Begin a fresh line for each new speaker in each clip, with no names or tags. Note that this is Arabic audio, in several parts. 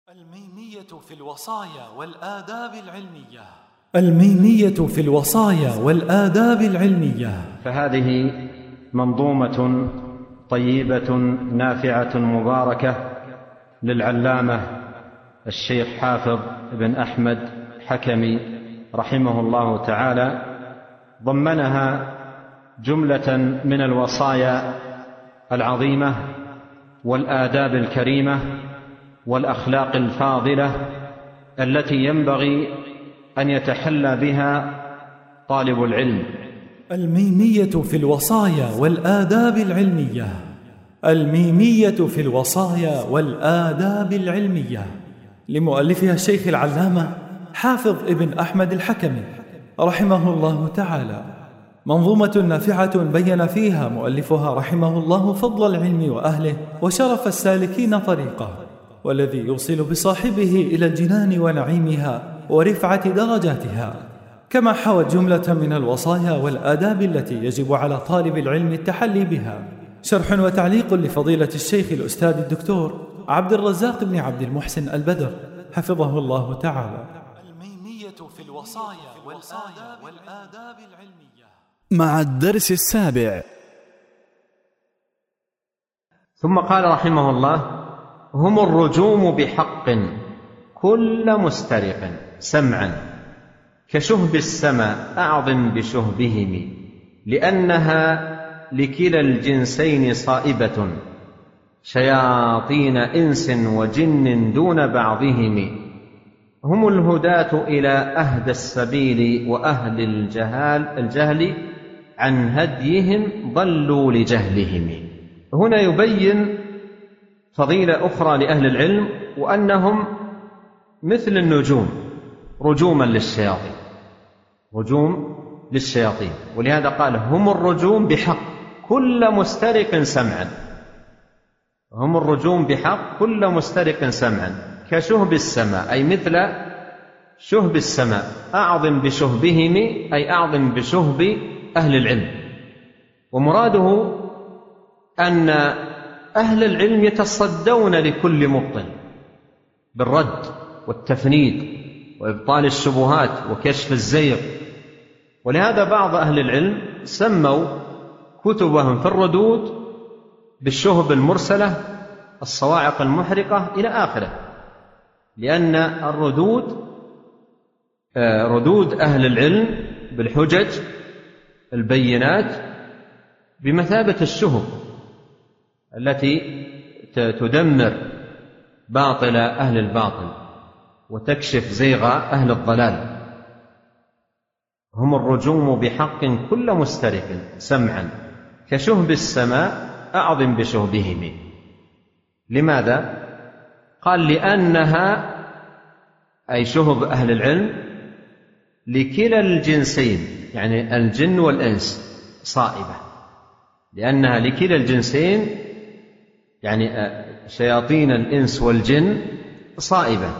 الميمية في الوصايا والآداب العلمية. الميمية في الوصايا والآداب العلمية.
فهذه منظومة طيبة نافعة مباركة للعلامة الشيخ حافظ بن أحمد حكمي رحمه الله تعالى، ضمنها جملة من الوصايا العظيمة والآداب الكريمة والأخلاق الفاضلة التي ينبغي أن يتحلى بها طالب العلم.
الميمية في الوصايا والآداب العلمية. الميمية في الوصايا والآداب العلمية لمؤلفها الشيخ العلامة حافظ ابن أحمد الحكمي رحمه الله تعالى، منظومة نافعة بين فيها مؤلفها رحمه الله فضل العلم وأهله وشرف السالكين طريقه، والذي يوصل بصاحبه إلى الجنان ونعيمها ورفعة درجاتها، كما حوت جملة من الوصايا والآداب التي يجب على طالب العلم التحلي بها. شرح وتعليق لفضيلة الشيخ الأستاذ الدكتور عبد الرزاق بن عبد المحسن البدر حفظه الله تعالى. الميمية في الوصايا والآداب العلمية
مع الدرس السابع.
ثم قال رحمه الله: هم الرجوم بحق كل مسترق سمعا كشهب السماء أعظم بشهبهم، لأنها لكلا الجنسين صائبة شياطين إنس وجن دون بعضهم. هم الهداة إلى أهدى السبيل وأهل الجهل عن هديهم ضلوا لجهلهم. هنا يبين فضيلة أخرى لأهل العلم، وأنهم مثل النجوم رجوما للشياطين، رجوم للشياطين، ولهذا قال هم الرجوم بحق كل مسترق سمعا. هم الرجوم بحق كل مسترق سمعا كشهب السماء، أي مثل شهب السماء، أعظم بشهبهم أي أعظم بشهب أهل العلم. ومراده أن أهل العلم يتصدون لكل مبطل بالرد والتفنيد وإبطال الشبهات وكشف الزيغ، ولهذا بعض أهل العلم سموا كتبهم في الردود بالشهب المرسلة الصواعق المحرقة إلى آخره، لأن الردود ردود أهل العلم بالحجج البينات بمثابة الشهب التي تدمر باطل أهل الباطل وتكشف زيغ أهل الضلال. هم الرجوم بحق كل مسترق سمعا كشهب السماء أعظم بشهبهم. لماذا؟ قال لأنها أي شهب أهل العلم لكلا الجنسين، يعني الجن والإنس صائبة، لأنها لكلا الجنسين يعني شياطين الإنس والجن صائبة،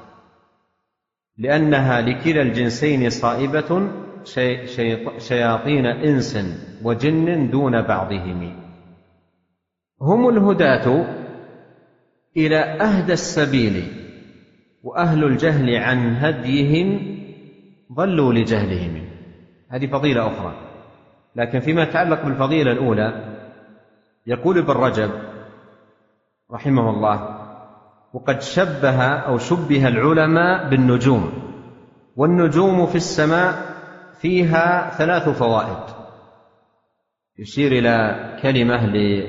لأنها لكلا الجنسين صائبة شياطين إنس وجن دون بعضهم. هم الهداة إلى أهدى السبيل وأهل الجهل عن هديهم ضلوا لجهلهم. هذه فضيلة أخرى. لكن فيما يتعلق بالفضيلة الأولى يقول ابن رجب رحمه الله: وقد شبه العلماء بالنجوم، والنجوم في السماء فيها 3 فوائد. يشير إلى كلمة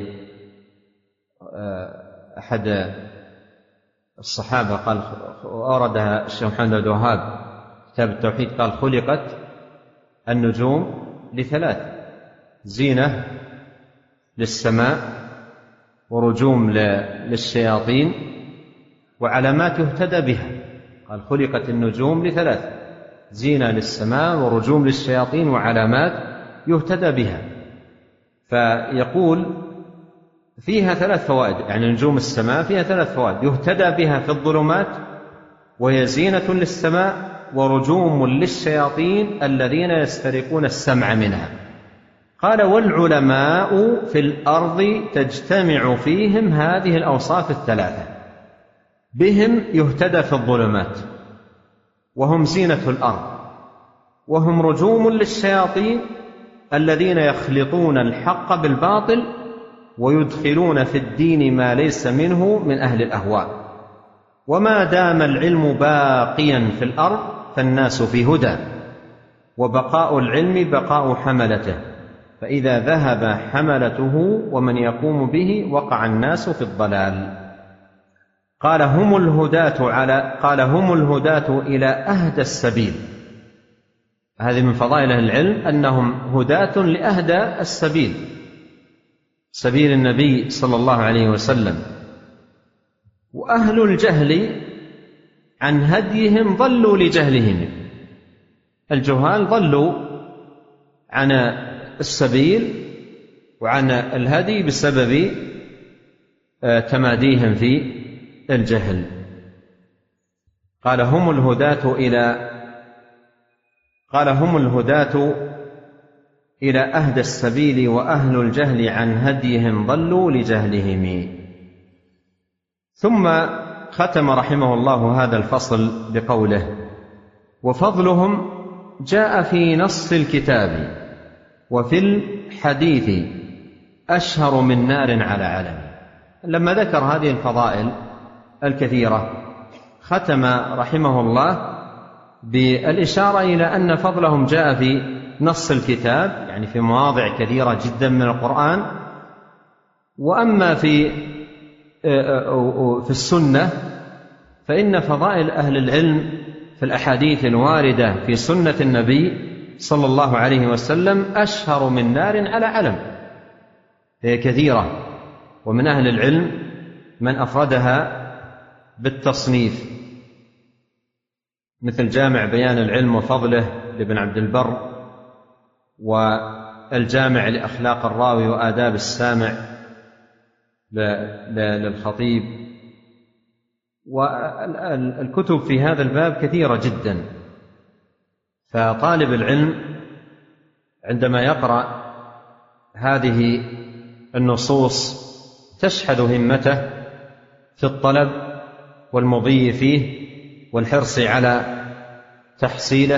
لأحد الصحابة قال، أوردها الشيخ محمد بن وهاب كتاب التوحيد، قال: خلقت النجوم ل3: زينة للسماء، ورجوم للشياطين، وعلامات يهتدى بها. قال: خلقت النجوم ل3: زينة للسماء ورجوم للشياطين وعلامات يهتدى بها. فيقول فيها 3 فوائد، يعني نجوم السماء فيها 3 فوائد: يهتدى بها في الظلمات، وهي زينة للسماء، ورجوم للشياطين الذين يسترقون السمع منها. قال: والعلماء في الأرض تجتمع فيهم هذه الأوصاف 3: بهم يهتدى في الظلمات، وهم زينة الأرض، وهم رجوم للشياطين الذين يخلطون الحق بالباطل ويدخلون في الدين ما ليس منه من أهل الأهواء. وما دام العلم باقيا في الأرض فالناس في هدى، وبقاء العلم بقاء حملته، فإذا ذهب حملته ومن يقوم به وقع الناس في الضلال. قال هم الهداة إلى أهدى السبيل. هذه من فضائل العلم أنهم هداة لأهدى السبيل، سبيل النبي صلى الله عليه وسلم. وأهل الجهل عن هديهم ضلوا لجهلهم، الجهال ضلوا عن السبيل وعن الهدي بسبب تماديهم في الجهل. قال هم الهداة إلى أهدى السبيل وأهل الجهل عن هديهم ضلوا لجهلهم. ثم ختم رحمه الله هذا الفصل بقوله: وفضلهم جاء في نص الكتاب وفي الحديث أشهر من نار على علم. لما ذكر هذه الفضائل الكثيرة ختم رحمه الله بالإشارة إلى أن فضلهم جاء في نص الكتاب، يعني في مواضع كثيرة جدا من القرآن. وأما في السنة فإن فضائل أهل العلم في الأحاديث الواردة في سنة النبي صلى الله عليه وسلم أشهر من نار على علم، هي كثيرة. ومن أهل العلم من أفردها بالتصنيف، مثل جامع بيان العلم وفضله لابن عبد البر، والجامع لأخلاق الراوي وآداب السامع للخطيب. والكتب في هذا الباب كثيرة جدا، فطالب العلم عندما يقرأ هذه النصوص تشحذ همته في الطلب والمضي فيه والحرص على تحصيله.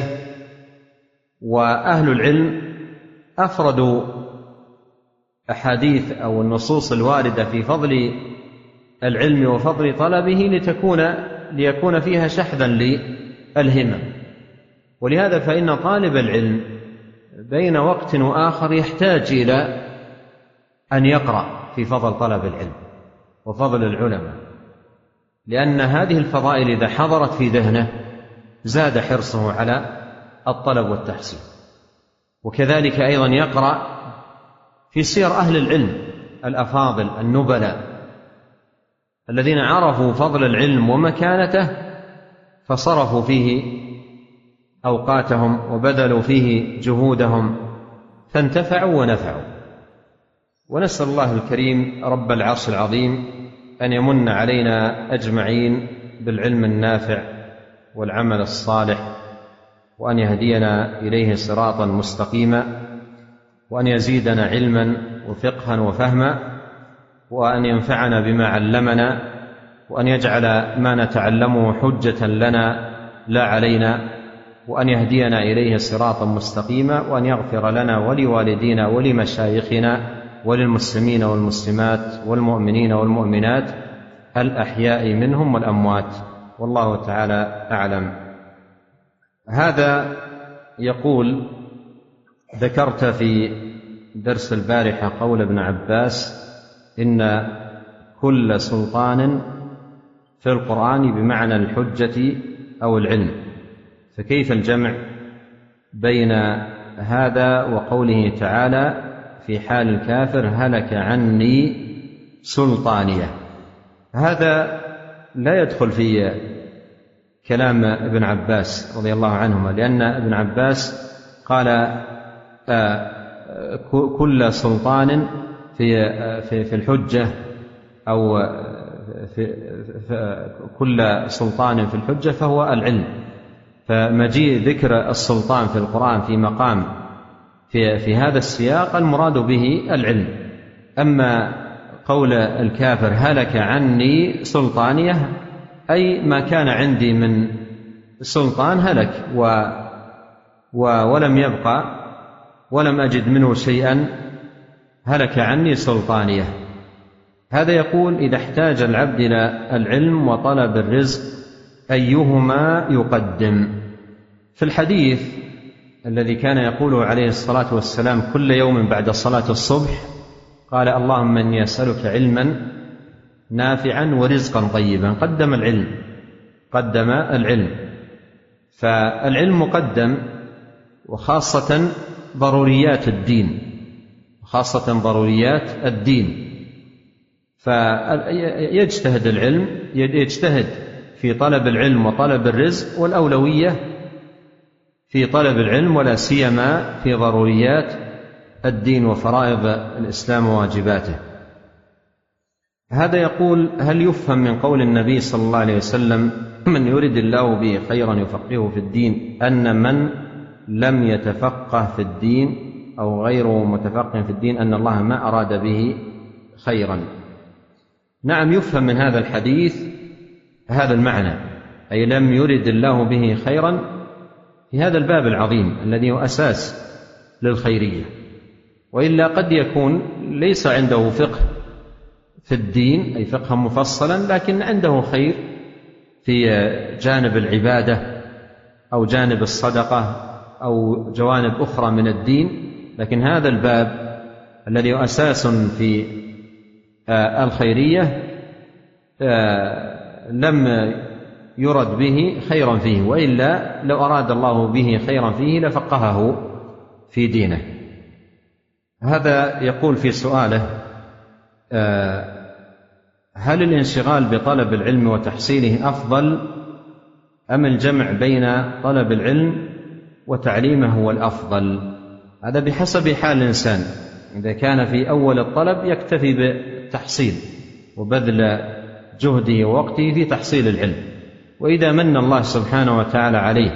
وأهل العلم أفردوا أحاديث أو النصوص الواردة في فضل العلم وفضل طلبه ليكون فيها شحذا للهمم. ولهذا فإن طالب العلم بين وقت وآخر يحتاج إلى أن يقرأ في فضل طلب العلم وفضل العلماء، لأن هذه الفضائل إذا حضرت في ذهنه زاد حرصه على الطلب والتحصيل. وكذلك أيضا يقرأ في سير أهل العلم الأفاضل النبلاء الذين عرفوا فضل العلم ومكانته فصرفوا فيه أوقاتهم وبذلوا فيه جهودهم فانتفعوا ونفعوا. ونسأل الله الكريم رب العرش العظيم أن يمن علينا أجمعين بالعلم النافع والعمل الصالح، وأن يهدينا إليه صراطا مستقيما، وأن يزيدنا علما وفقها وفهما، وأن ينفعنا بما علمنا، وأن يجعل ما نتعلمه حجة لنا لا علينا، وأن يهدينا إليه صراطا مستقيما، وأن يغفر لنا ولوالدينا ولمشايخنا وللمسلمين والمسلمات والمؤمنين والمؤمنات الأحياء منهم والأموات، والله تعالى أعلم. هذا يقول: ذكرت في درس البارحة قول ابن عباس إن كل سلطان في القرآن بمعنى الحجة أو العلم، فكيف الجمع بين هذا وقوله تعالى في حال الكافر هلك عني سلطانية؟ هذا لا يدخل في كلام ابن عباس رضي الله عنهما، لأن ابن عباس قال كل سلطان في الحجة أو كل سلطان في الحجة فهو العلم. فمجيء ذكر السلطان في القرآن في مقام في هذا السياق المراد به العلم. أما قول الكافر هلك عني سلطانية أي ما كان عندي من سلطان هلك ولم يبقى، ولم أجد منه شيئا، هلك عني سلطانيه. هذا يقول: إذا احتاج العبد إلى العلم وطلب الرزق أيهما يقدم؟ في الحديث الذي كان يقوله عليه الصلاة والسلام كل يوم بعد صلاة الصبح، قال: اللهم إني أسألك علما نافعا ورزقا طيبا. قدم العلم. فالعلم مقدم، وخاصة ضروريات الدين، فيجتهد يجتهد في طلب العلم وطلب الرزق، والأولوية في طلب العلم ولا سيما في ضروريات الدين وفرائض الإسلام وواجباته. هذا يقول: هل يفهم من قول النبي صلى الله عليه وسلم: من يرد الله به خيرا يفقهه في الدين، أن من لم يتفقه في الدين أو غيره متفقه في الدين أن الله ما أراد به خيرا؟ نعم، يفهم من هذا الحديث هذا المعنى، أي لم يرد الله به خيرا في هذا الباب العظيم الذي هو أساس للخيرية. وإلا قد يكون ليس عنده فقه في الدين، أي فقها مفصلا، لكن عنده خير في جانب العبادة أو جانب الصدقة أو جوانب أخرى من الدين، لكن هذا الباب الذي هو أساس في الخيرية لم يرد به خيرا فيه، وإلا لو أراد الله به خيرا فيه لفقهه في دينه. هذا يقول في سؤاله: هل الانشغال بطلب العلم وتحصيله أفضل أم الجمع بين طلب العلم وتعليمه هو الأفضل؟ هذا بحسب حال الإنسان. إذا كان في أول الطلب يكتفي بالتحصيل وبذل جهده ووقته في تحصيل العلم، وإذا من الله سبحانه وتعالى عليه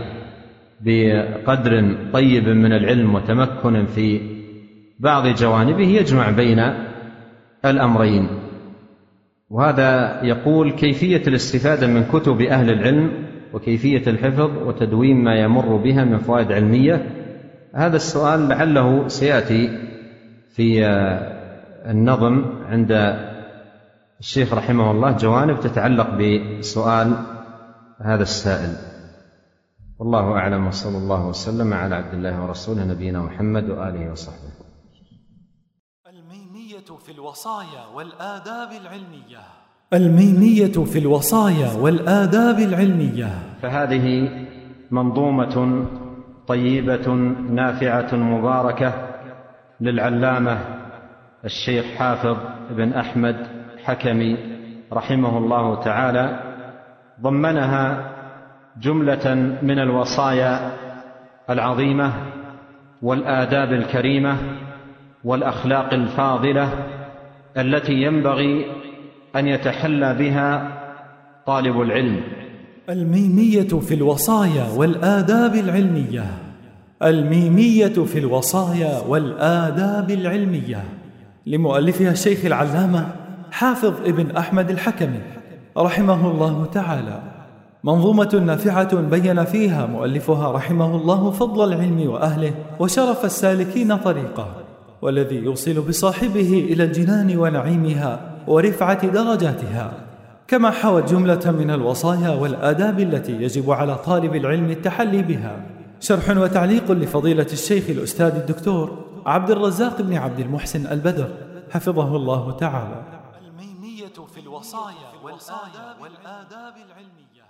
بقدر طيب من العلم وتمكن في بعض جوانبه يجمع بين الأمرين. وهذا يقول: كيفية الاستفادة من كتب أهل العلم وكيفية الحفظ وتدوين ما يمر بها من فوائد علمية. هذا السؤال لعله سيأتي في النظم عند الشيخ رحمه الله جوانب تتعلق بسؤال هذا السائل. والله أعلم، وصلى الله وسلم على عبد الله ورسوله نبينا محمد وآله وصحبه.
الميمية في الوصايا والآداب العلمية. الميمية في الوصايا والآداب العلمية.
فهذه منظومة طيبة نافعة مباركة للعلامة الشيخ حافظ بن أحمد حكمي رحمه الله تعالى، ضمنها جملة من الوصايا العظيمة والآداب الكريمة والأخلاق الفاضلة التي ينبغي أن يتحلى بها طالب العلم.
الميمية في الوصايا والآداب العلمية. الميمية في الوصايا والآداب العلمية لمؤلفها الشيخ العلامة حافظ ابن أحمد الحكمي رحمه الله تعالى، منظومة نافعة بين فيها مؤلفها رحمه الله فضل العلم وأهله وشرف السالكين طريقه، والذي يوصل بصاحبه إلى الجنان ونعيمها ورفعة درجاتها، كما حوت جملة من الوصايا والآداب التي يجب على طالب العلم التحلي بها. شرح وتعليق لفضيلة الشيخ الأستاذ الدكتور عبد الرزاق بن عبد المحسن البدر حفظه الله تعالى. الميمية في الوصايا والآداب العلمية.